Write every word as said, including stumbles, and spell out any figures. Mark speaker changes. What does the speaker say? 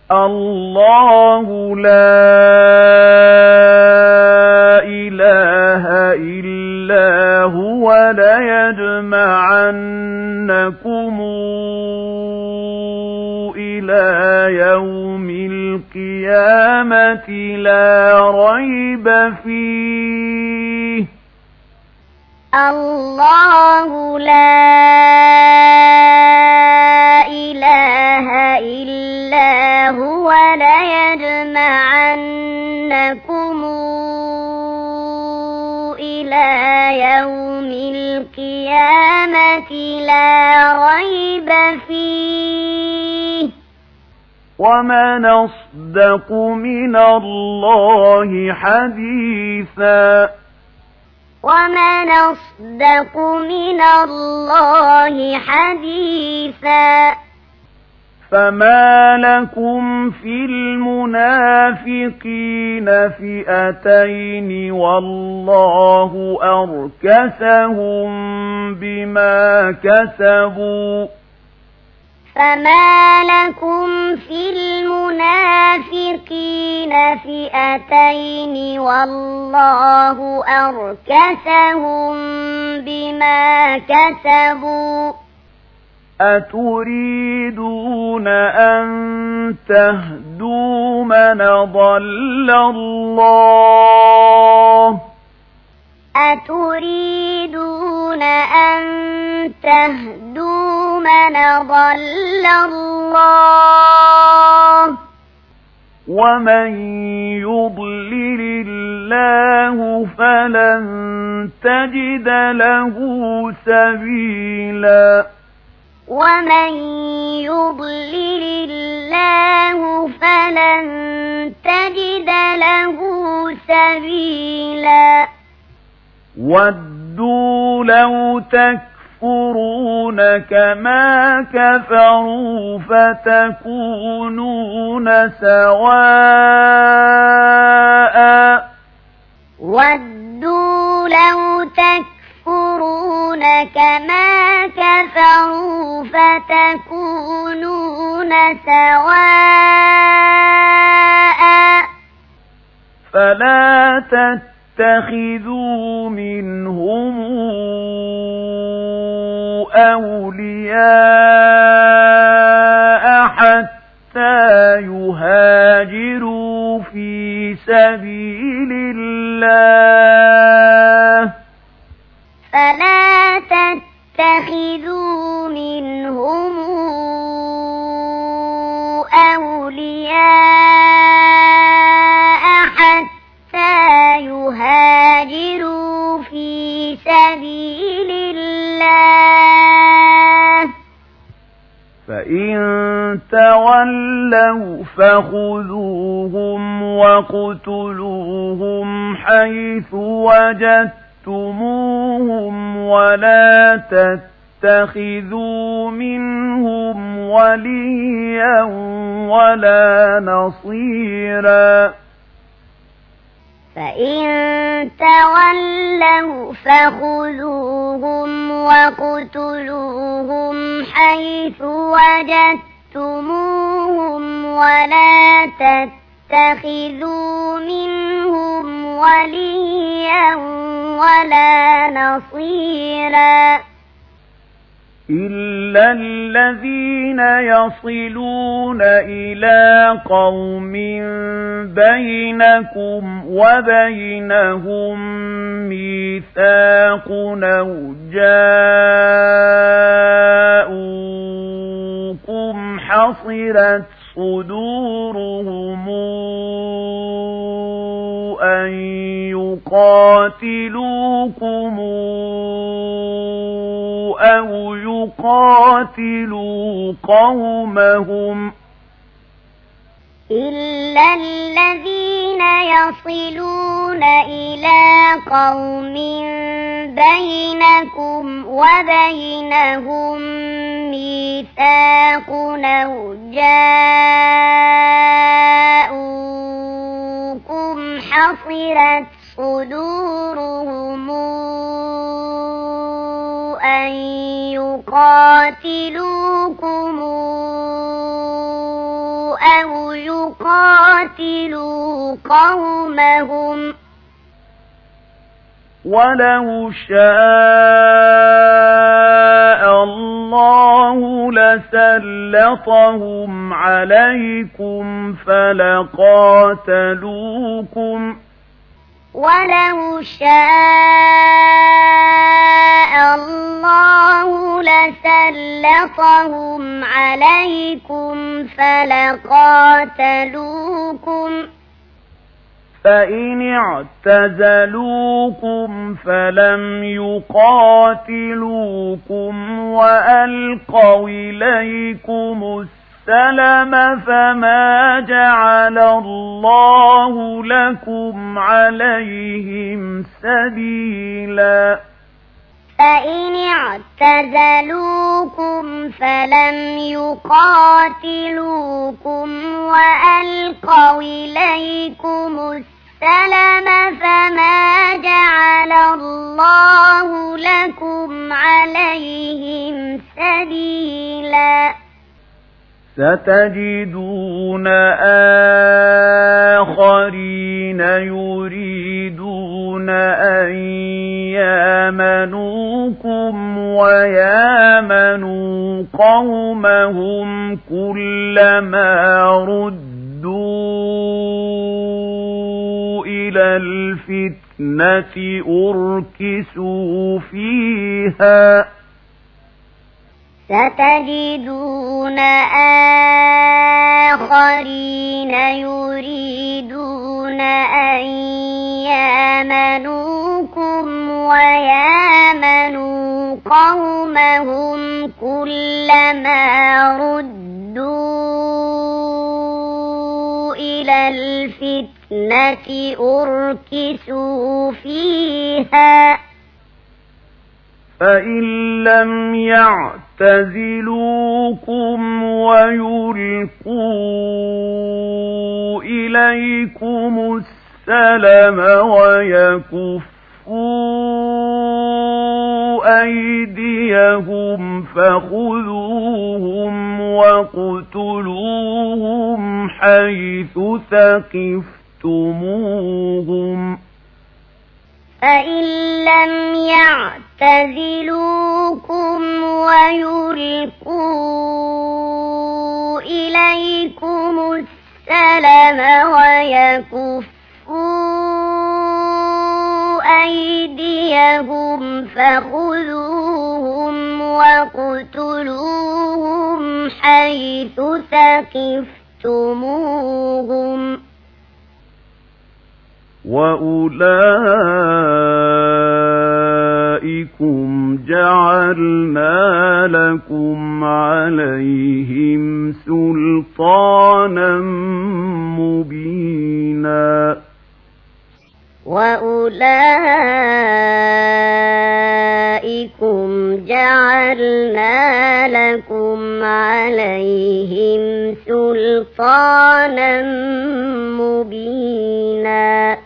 Speaker 1: الله لا إله إلا هو ليجمعنكم إلى يوم القيامة لا ريب فيه
Speaker 2: الله لا إله إلا هو ليجمعنكم إلى يوم القيامة لا ريب فيه
Speaker 1: ومن أصدق من الله حديثا
Speaker 2: ومن أصدق من الله حديثا
Speaker 1: فما لكم في المنافقين فئتين والله أركسهم بما كسبوا
Speaker 2: فما لكم في المنافقين فئتين والله أركسهم بما كسبوا
Speaker 1: أتريدون أن تهدوا من ضل الله
Speaker 2: أتريدون أن تهدوا من ضل الله
Speaker 1: ومن يضلل الله فلن تجد له سبيلا
Speaker 2: ومن يضلل الله فلن تجد له سبيلا
Speaker 1: ودوا لو تكفرون كما كفروا فتكونون سواء
Speaker 2: ودوا لو تكفرون كما كفروا فتكونون سواء
Speaker 1: فلا تتخذوا منهم أولياء حتى يهاجروا في سبيل الله
Speaker 2: فلا تتخذوا منهم أولياء حتى يهاجروا في سبيل الله
Speaker 1: فإن تولوا فخذوهم وَاقْتُلُوهُمْ حيث وجدتموهم ولا تتخذوا منهم وليا ولا نصيرا
Speaker 2: فإن تولوا فخذوهم وَاقْتُلُوهُمْ حيث وجدتموهم ولا تتخذوا منهم وليا ولا نصيرا
Speaker 1: إلا الذين يصلون إلى قوم بينكم وبينهم ميثاق أو جاءوكم حصرت صدورهم أن يقاتلوكم أو يقاتلوا قومهم
Speaker 2: إلا الذين يصلون إلى قوم بينكم وبينهم ميثاق أو جاءوكم حصرت صدورهم أن يقاتلوكم أو يقاتلوا قومهم
Speaker 1: ولو شاء الله لسلطهم عليكم فلقاتلوكم
Speaker 2: ولو شاء الله لسلطهم عليكم فلقاتلوكم
Speaker 1: فإن اعتزلوكم فلم يقاتلوكم وألقوا إليكم السلم فما جعل الله لكم عليهم سبيلا
Speaker 2: فإن اعتزلوكم فلم يقاتلوكم وألقوا إليكم السلم فما جعل الله لكم عليهم سبيلا
Speaker 1: ستجدون آخرين يريدون أن يامنوكم ويامنوا قومهم كلما ردوا إلى الفتنة أركسوا فيها
Speaker 2: ستجدون آخرين يريدون أن يامنوكم ويامنوا قومهم كلما ردوا إلى الفتنة أركسوا فيها
Speaker 1: فإن لم يعتزلوكم ويلقوا إليكم السلم ويكفوا أيديهم فخذوهم واقتلوهم حيث ثقفتموهم
Speaker 2: فإن لم يعتزلوكم ويلقوا إليكم السلم ويكفوا أيديهم فخذوهم واقتلوهم حيث ثقفتموهم
Speaker 1: وأولئكم جعلنا لكم عليهم سلطانا مبينا
Speaker 2: وأولئكم جعلنا لكم عليهم سلطانا مبينا